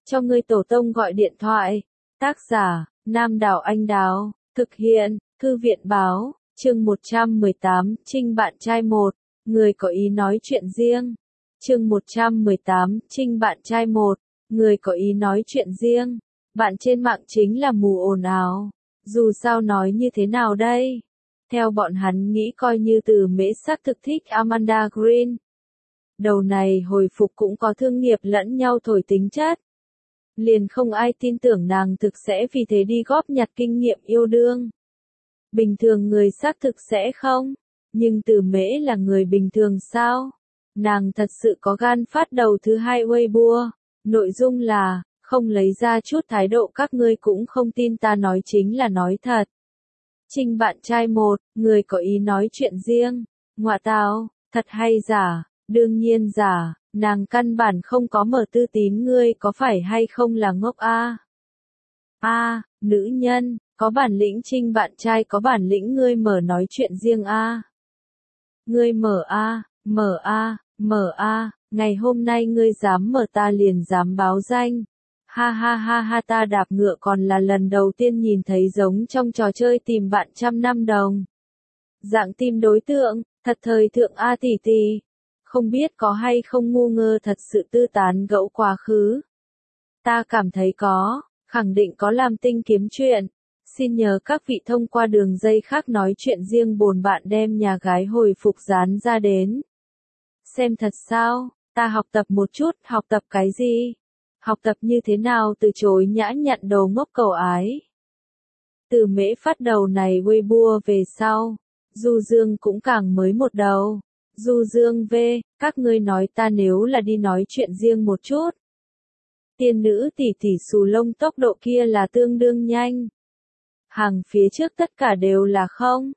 cho ngươi tổ tông gọi điện thoại. Tác giả, Nam Đảo Anh Đào, thực hiện, Thư viện Báo, chương 118, Trinh bạn trai 1, người có ý nói chuyện riêng. Chương 118, Trinh bạn trai 1, người có ý nói chuyện riêng. Bạn trên mạng chính là mù ồn ào. Dù sao nói như thế nào đây? Theo bọn hắn nghĩ coi như Từ Mễ xác thực thích Amanda Green. Đầu này hồi phục cũng có thương nghiệp lẫn nhau thổi tính chất. Liền không ai tin tưởng nàng thực sẽ vì thế đi góp nhặt kinh nghiệm yêu đương. Bình thường người xác thực sẽ không. Nhưng Từ Mễ là người bình thường sao? Nàng thật sự có gan phát đầu thứ hai Weibo. Nội dung là, không lấy ra chút thái độ các ngươi cũng không tin ta nói chính là nói thật. Trinh bạn trai 1, người có ý nói chuyện riêng. Ngoạ tào, thật hay giả? Đương nhiên giả, nàng căn bản không có mở tư tín, ngươi có phải hay không là ngốc a? Nữ nhân, có bản lĩnh Trinh bạn trai có bản lĩnh ngươi mở nói chuyện riêng a. Ngươi mở ngày hôm nay ngươi dám mở ta liền dám báo danh. Ha ha ha ha, ta đạp ngựa còn là lần đầu tiên nhìn thấy giống trong trò chơi tìm bạn 100 năm đồng. Dạng tìm đối tượng, thật thời thượng a tỷ tỷ. Không biết có hay không ngu ngơ thật sự tư tán gẫu quá khứ. Ta cảm thấy có, khẳng định có làm tinh kiếm chuyện. Xin nhờ các vị thông qua đường dây khác nói chuyện riêng bồn bạn đem nhà gái hồi phục dán ra đến. Xem thật sao, ta học tập một chút, học tập cái gì? Học tập như thế nào từ chối nhã nhặn đầu ngốc cầu ái. Từ Mễ phát đầu này Weibo về sau, Du Dương cũng càng mới một đầu. Du Dương V, các ngươi nói ta nếu là đi nói chuyện riêng một chút. Tiên nữ tỷ tỷ xù lông tốc độ kia là tương đương nhanh. Hàng phía trước tất cả đều là không.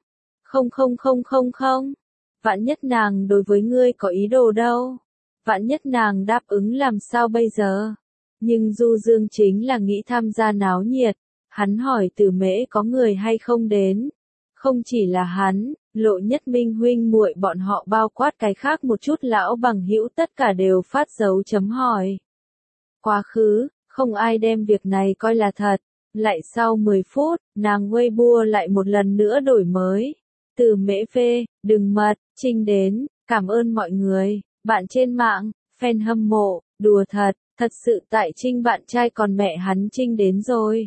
Vạn nhất nàng đối với ngươi có ý đồ đâu. Vạn nhất nàng đáp ứng làm sao bây giờ? Nhưng Du Dương chính là nghĩ tham gia náo nhiệt. Hắn hỏi Từ Mễ có người hay không đến. Không chỉ là hắn, Lộ Nhất Minh huynh muội bọn họ bao quát cái khác một chút lão bằng hữu tất cả đều phát dấu chấm hỏi. Quá khứ, không ai đem việc này coi là thật. Lại sau 10 phút, nàng Weibo lại một lần nữa đổi mới. Từ Mễ phê, đừng mật, Trinh đến, cảm ơn mọi người, bạn trên mạng, fan hâm mộ, đùa thật sự tại Trinh bạn trai còn mẹ hắn Trinh đến rồi.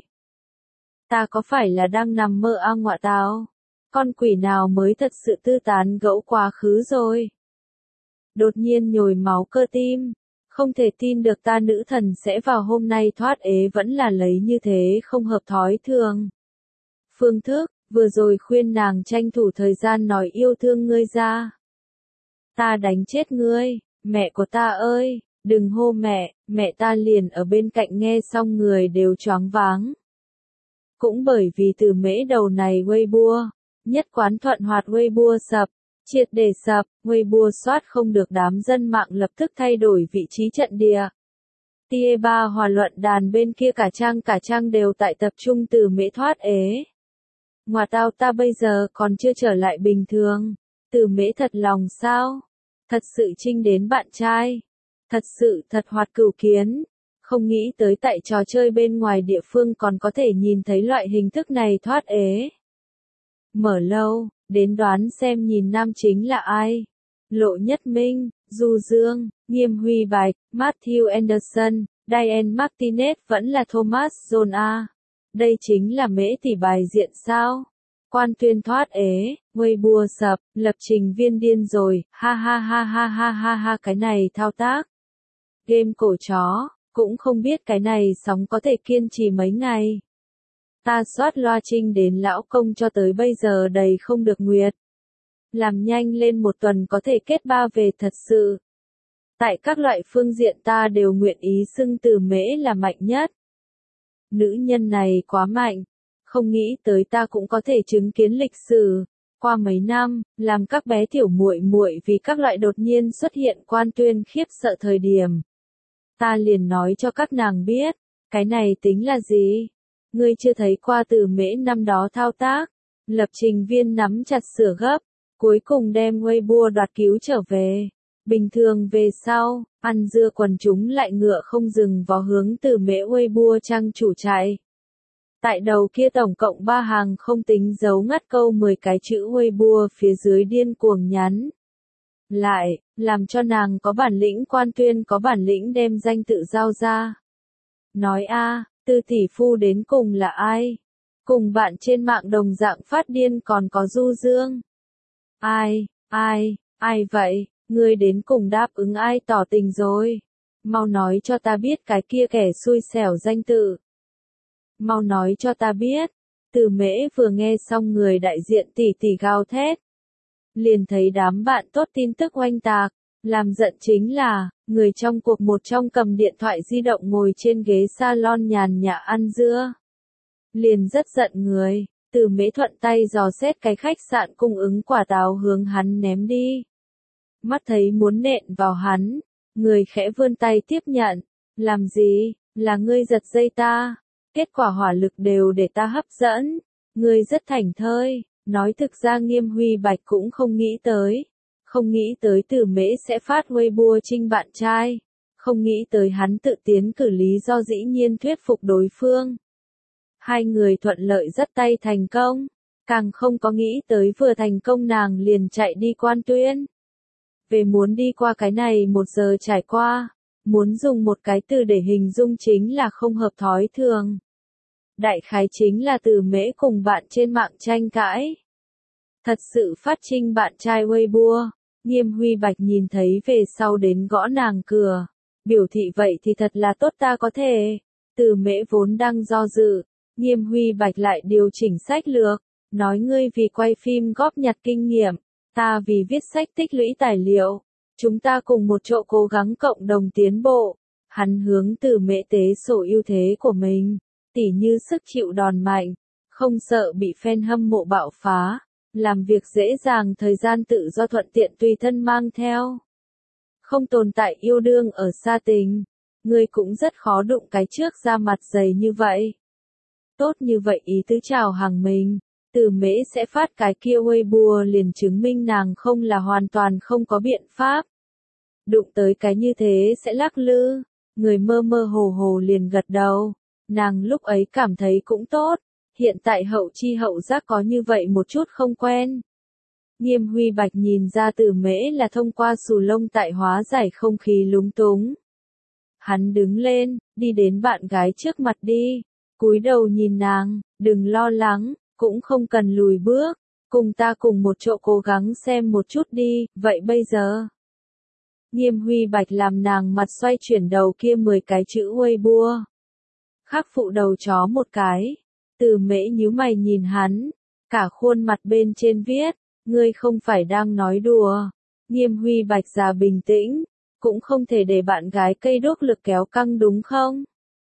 Ta có phải là đang nằm mơ ngoạ tào? Con quỷ nào mới thật sự tư tán gẫu quá khứ rồi. Đột nhiên nhồi máu cơ tim. Không thể tin được ta nữ thần sẽ vào hôm nay thoát ế vẫn là lấy như thế không hợp thói thường. Phương thức, vừa rồi khuyên nàng tranh thủ thời gian nói yêu thương ngươi ra. Ta đánh chết ngươi, mẹ của ta ơi, đừng hô mẹ ta liền ở bên cạnh nghe xong người đều choáng váng. Cũng bởi vì Từ Mễ đầu này Weibo, nhất quán thuận hoạt Weibo sập, triệt để sập, Weibo soát không được đám dân mạng lập tức thay đổi vị trí trận địa. Tia 3 hòa luận đàn bên kia cả trang đều tại tập trung Từ Mễ thoát ế. Ngoà tao ta bây giờ còn chưa trở lại bình thường. Từ Mễ thật lòng sao? Thật sự Trinh đến bạn trai. Thật sự thật hoạt cửu kiến. Không nghĩ tới tại trò chơi bên ngoài địa phương còn có thể nhìn thấy loại hình thức này thoát ế. Mở lâu, đến đoán xem nhìn nam chính là ai. Lộ Nhất Minh, Du Dương, Nghiêm Huy Bạch, Matthew Anderson, Diane Martinez vẫn là Thomas John A. Đây chính là Mễ tỷ bài diện sao? Quan tuyên thoát ế, Weibo sập, lập trình viên điên rồi, ha ha ha ha ha ha ha, cái này thao tác. Game cổ chó, cũng không biết cái này sóng có thể kiên trì mấy ngày. Ta soát loa Trinh đến lão công cho tới bây giờ đầy không được nguyệt. Làm nhanh lên một tuần có thể kết 3 về thật sự. Tại các loại phương diện ta đều nguyện ý xưng Từ Mễ là mạnh nhất. Nữ nhân này quá mạnh. Không nghĩ tới ta cũng có thể chứng kiến lịch sử. Qua mấy năm, làm các bé tiểu muội muội vì các loại đột nhiên xuất hiện quan tuyên khiếp sợ thời điểm. Ta liền nói cho các nàng biết, cái này tính là gì? Ngươi chưa thấy qua Từ Mễ năm đó thao tác. Lập trình viên nắm chặt sửa gấp, cuối cùng đem Weibo đoạt cứu trở về. Bình thường về sau, ăn dưa quần chúng lại ngựa không dừng vó hướng từ mễ Weibo trang chủ chạy. Tại đầu kia tổng cộng 3 hàng không tính dấu ngắt câu 10 cái chữ Weibo phía dưới điên cuồng nhắn. Lại, làm cho nàng có bản lĩnh quan tuyên có bản lĩnh đem danh tự giao ra. Nói Tư tỷ phu đến cùng là ai? Cùng bạn trên mạng đồng dạng phát điên còn có Du Dương. Ai vậy? Ngươi đến cùng đáp ứng ai tỏ tình rồi? Mau nói cho ta biết cái kia kẻ xui xẻo danh tự. Mau nói cho ta biết. Từ mễ vừa nghe xong người đại diện tỷ tỷ gào thét. Liền thấy đám bạn tốt tin tức oanh tạc. Làm giận chính là, người trong cuộc một trong cầm điện thoại di động ngồi trên ghế salon nhàn nhã ăn dưa. Liền rất giận người, từ mễ thuận tay dò xét cái khách sạn cung ứng quả táo hướng hắn ném đi. Mắt thấy muốn nện vào hắn, người khẽ vươn tay tiếp nhận. Làm gì, là ngươi giật dây ta, kết quả hỏa lực đều để ta hấp dẫn. Ngươi rất thảnh thơi, nói thực ra Nghiêm Huy Bạch cũng không nghĩ tới. Không nghĩ tới từ mễ sẽ phát Weibo trinh bạn trai. Không nghĩ tới hắn tự tiến cử lý do dĩ nhiên thuyết phục đối phương. Hai người thuận lợi dắt tay thành công. Càng không có nghĩ tới vừa thành công nàng liền chạy đi quan tuyên. Về muốn đi qua cái này 1 giờ trải qua. Muốn dùng một cái từ để hình dung chính là không hợp thói thường. Đại khái chính là từ mễ cùng bạn trên mạng tranh cãi. Thật sự phát trinh bạn trai Weibo. Nghiêm Huy Bạch nhìn thấy về sau đến gõ nàng cửa. Biểu thị vậy thì thật là tốt ta có thể. Từ mễ vốn đang do dự. Nghiêm Huy Bạch lại điều chỉnh sách lược. Nói ngươi vì quay phim góp nhặt kinh nghiệm. Ta vì viết sách tích lũy tài liệu. Chúng ta cùng một chỗ cố gắng cộng đồng tiến bộ. Hắn hướng từ mễ tế sổ ưu thế của mình. Tỉ như sức chịu đòn mạnh. Không sợ bị fan hâm mộ bạo phá. Làm việc dễ dàng thời gian tự do thuận tiện tùy thân mang theo. Không tồn tại yêu đương ở xa tình. Ngươi cũng rất khó đụng cái trước ra mặt dày như vậy. Tốt như vậy ý tứ chào hàng mình. Từ mễ sẽ phát cái kia Weibo liền chứng minh nàng không là hoàn toàn không có biện pháp. Đụng tới cái như thế sẽ lắc lư. Người mơ mơ hồ hồ liền gật đầu. Nàng lúc ấy cảm thấy cũng tốt. Hiện tại hậu chi hậu giác có như vậy một chút không quen. Nghiêm Huy Bạch nhìn ra từ mễ là thông qua xù lông tại hóa giải không khí lúng túng. Hắn đứng lên, đi đến bạn gái trước mặt đi. Cúi đầu nhìn nàng, đừng lo lắng, cũng không cần lùi bước. Cùng ta cùng một chỗ cố gắng xem một chút đi, vậy bây giờ. Nghiêm Huy Bạch làm nàng mặt xoay chuyển đầu kia 10 cái chữ Weibo. Khắc phụ đầu chó một cái. Từ mễ nhíu mày nhìn hắn, cả khuôn mặt bên trên viết, ngươi không phải đang nói đùa. Nghiêm Huy Bạch già bình tĩnh, cũng không thể để bạn gái cây đuốc lực kéo căng đúng không?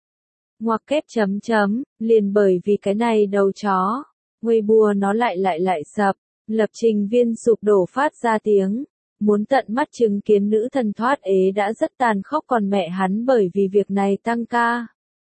Ngoặc kép chấm chấm, liền bởi vì cái này đầu chó. Weibo nó lại sập, lập trình viên sụp đổ phát ra tiếng. Muốn tận mắt chứng kiến nữ thần thoát ế đã rất tàn khốc còn mẹ hắn bởi vì việc này tăng ca.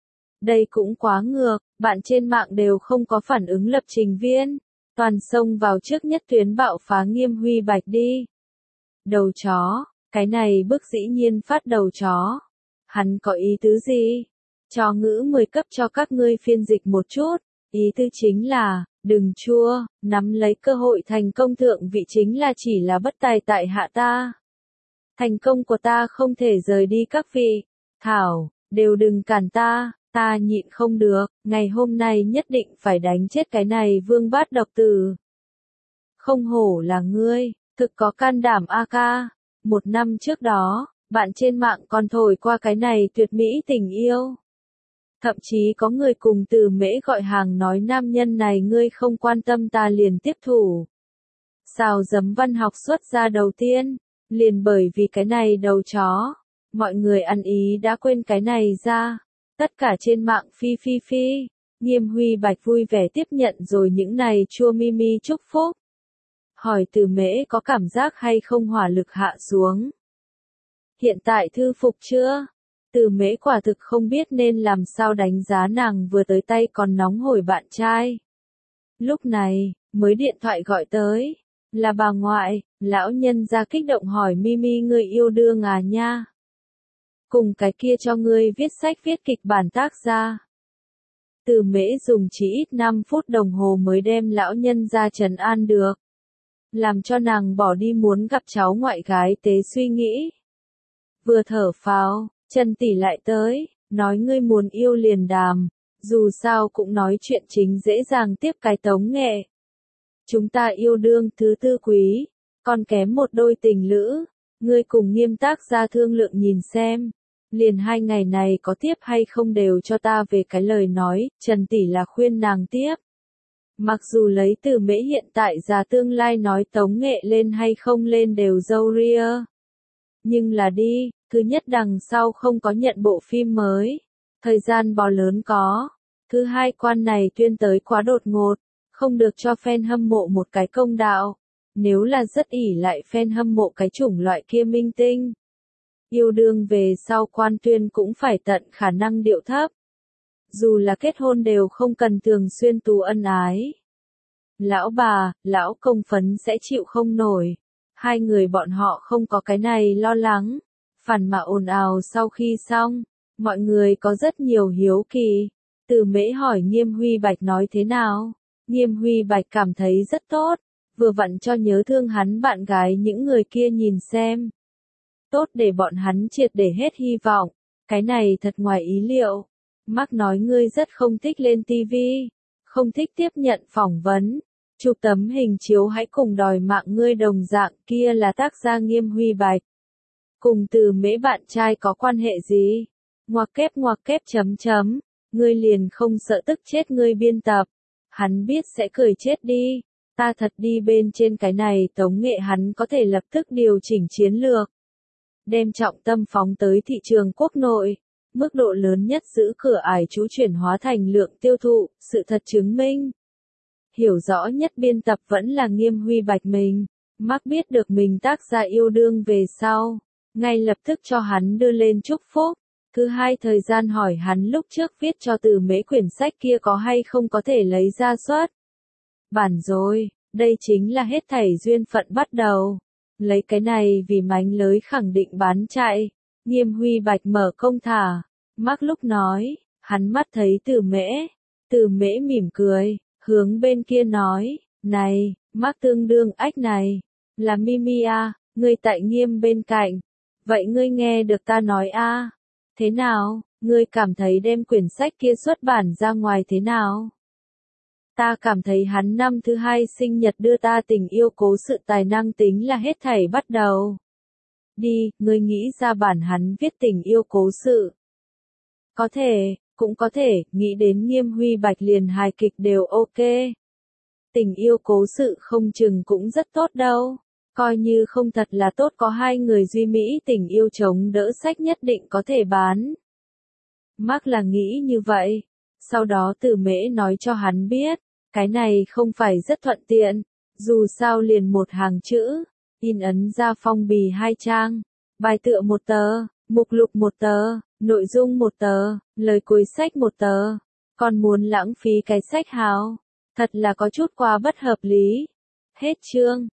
Đây cũng quá ngược, bạn trên mạng đều không có phản ứng lập trình viên. Toàn xông vào trước nhất tuyến bạo phá Nghiêm Huy Bạch đi. Đầu chó, cái này bức dĩ nhiên phát đầu chó. Hắn có ý tứ gì? Cho ngữ 10 cấp cho các ngươi phiên dịch một chút. Ý tứ chính là, đừng chua, nắm lấy cơ hội thành công thượng vị chính là chỉ là bất tài tại hạ ta. Thành công của ta không thể rời đi các vị. Thảo, đều đừng cản ta. Ta nhịn không được, ngày hôm nay nhất định phải đánh chết cái này vương bát độc tử. Không hổ là ngươi, thực có can đảm a ca. 1 năm trước đó, bạn trên mạng còn thổi qua cái này tuyệt mỹ tình yêu. Thậm chí có người cùng từ mễ gọi hàng nói nam nhân này ngươi không quan tâm ta liền tiếp thủ. Xào giấm văn học xuất ra đầu tiên, liền bởi vì cái này đầu chó. Mọi người ăn ý đã quên cái này ra. Tất cả trên mạng phi. Nghiêm Huy Bạch vui vẻ tiếp nhận rồi những này chua mi chúc phúc. Hỏi từ mễ có cảm giác hay không hỏa lực hạ xuống. Hiện tại thư phục chưa? Từ mễ quả thực không biết nên làm sao đánh giá nàng vừa tới tay còn nóng hổi bạn trai. Lúc này, mới điện thoại gọi tới. Là bà ngoại, Lão nhân gia kích động hỏi Mimi ngươi yêu đương à nha? Cùng cái kia cho ngươi viết sách viết kịch bản tác gia. Từ Mễ dùng chỉ ít 5 phút đồng hồ mới đem lão nhân gia trấn an được. Làm cho nàng bỏ đi muốn gặp cháu ngoại gái tế suy nghĩ. Vừa thở phào, Trần tỷ lại tới, nói ngươi muốn yêu liền đàm, dù sao cũng nói chuyện chính dễ dàng tiếp cái tống nghệ. Chúng ta yêu đương thứ tư quý, còn kém một đôi tình lữ, ngươi cùng Nghiêm tác gia thương lượng nhìn xem. Liền 2 ngày này có tiếp hay không đều cho ta về cái lời nói, Trần tỷ là khuyên nàng tiếp. Mặc dù lấy Từ Mễ hiện tại ra tương lai nói tống nghệ lên hay không lên đều dâu ria. Nhưng là đi, thứ nhất đằng sau không có nhận bộ phim mới. Thời gian bò lớn có. Thứ hai quan này tuyên tới quá đột ngột. Không được cho fan hâm mộ một cái công đạo. Nếu là rất ỷ lại fan hâm mộ cái chủng loại kia minh tinh. Yêu đương về sau quan tuyên cũng phải tận khả năng điệu thấp. Dù là kết hôn đều không cần thường xuyên tù ân ái. Lão bà, lão công phấn sẽ chịu không nổi. Hai người bọn họ không có cái này lo lắng. Phản mà ồn ào sau khi xong, mọi người có rất nhiều hiếu kỳ. Từ Mễ hỏi Nghiêm Huy Bạch nói thế nào. Nghiêm Huy Bạch cảm thấy rất tốt. Vừa vặn cho nhớ thương hắn bạn gái những người kia nhìn xem. Tốt để bọn hắn triệt để hết hy vọng. Cái này thật ngoài ý liệu. Mark nói ngươi rất không thích lên TV, không thích tiếp nhận phỏng vấn, chụp tấm hình chiếu hãy cùng đòi mạng ngươi đồng dạng kia là tác gia Nghiêm Huy Bạch. Cùng Từ Mễ bạn trai có quan hệ gì? Ngoặc kép chấm chấm, ngươi liền không sợ tức chết ngươi biên tập. Hắn biết sẽ cười chết đi, ta thật đi bên trên cái này tống nghệ hắn có thể lập tức điều chỉnh chiến lược. Đem trọng tâm phóng tới thị trường quốc nội. Mức độ lớn nhất giữ cửa ải trú chuyển hóa thành lượng tiêu thụ, sự thật chứng minh. Hiểu rõ nhất biên tập vẫn là Nghiêm Huy Bạch mình. Mark biết được mình tác gia yêu đương về sau. Ngay lập tức cho hắn đưa lên chúc phúc. Thứ hai thời gian hỏi hắn lúc trước viết cho Từ Mễ quyển sách kia có hay không có thể lấy ra xuất. Bản rồi, đây chính là hết thảy duyên phận bắt đầu. Lấy cái này vì mánh lới khẳng định bán chạy. Nghiêm Huy Bạch mở công thả. Mark lúc nói, hắn mắt thấy Từ Mễ. Từ Mễ mỉm cười, hướng bên kia nói, này, Mark tương đương ách này. Là Mimi à, ngươi tại Nghiêm bên cạnh. Vậy ngươi nghe được ta nói à? Thế nào, ngươi cảm thấy đem quyển sách kia xuất bản ra ngoài thế nào? Ta cảm thấy hắn năm thứ 2 sinh nhật đưa ta tình yêu cố sự tài năng tính là hết thảy bắt đầu. Đi, ngươi nghĩ ra bản hắn viết tình yêu cố sự. Có thể, cũng có thể, nghĩ đến Nghiêm Huy Bạch liền hài kịch đều ok. Tình yêu cố sự không chừng cũng rất tốt đâu. Coi như không thật là tốt có 2 người duy mỹ tình yêu chống đỡ sách nhất định có thể bán. Mark là nghĩ như vậy. Sau đó Từ Mễ nói cho hắn biết, cái này không phải rất thuận tiện. Dù sao liền một hàng chữ, in ấn ra phong bì 2 trang, bài tựa 1 tờ, mục lục 1 tờ, nội dung 1 tờ, lời cuối sách 1 tờ. Còn muốn lãng phí cái sách hào, thật là có chút quá bất hợp lý. Hết chương.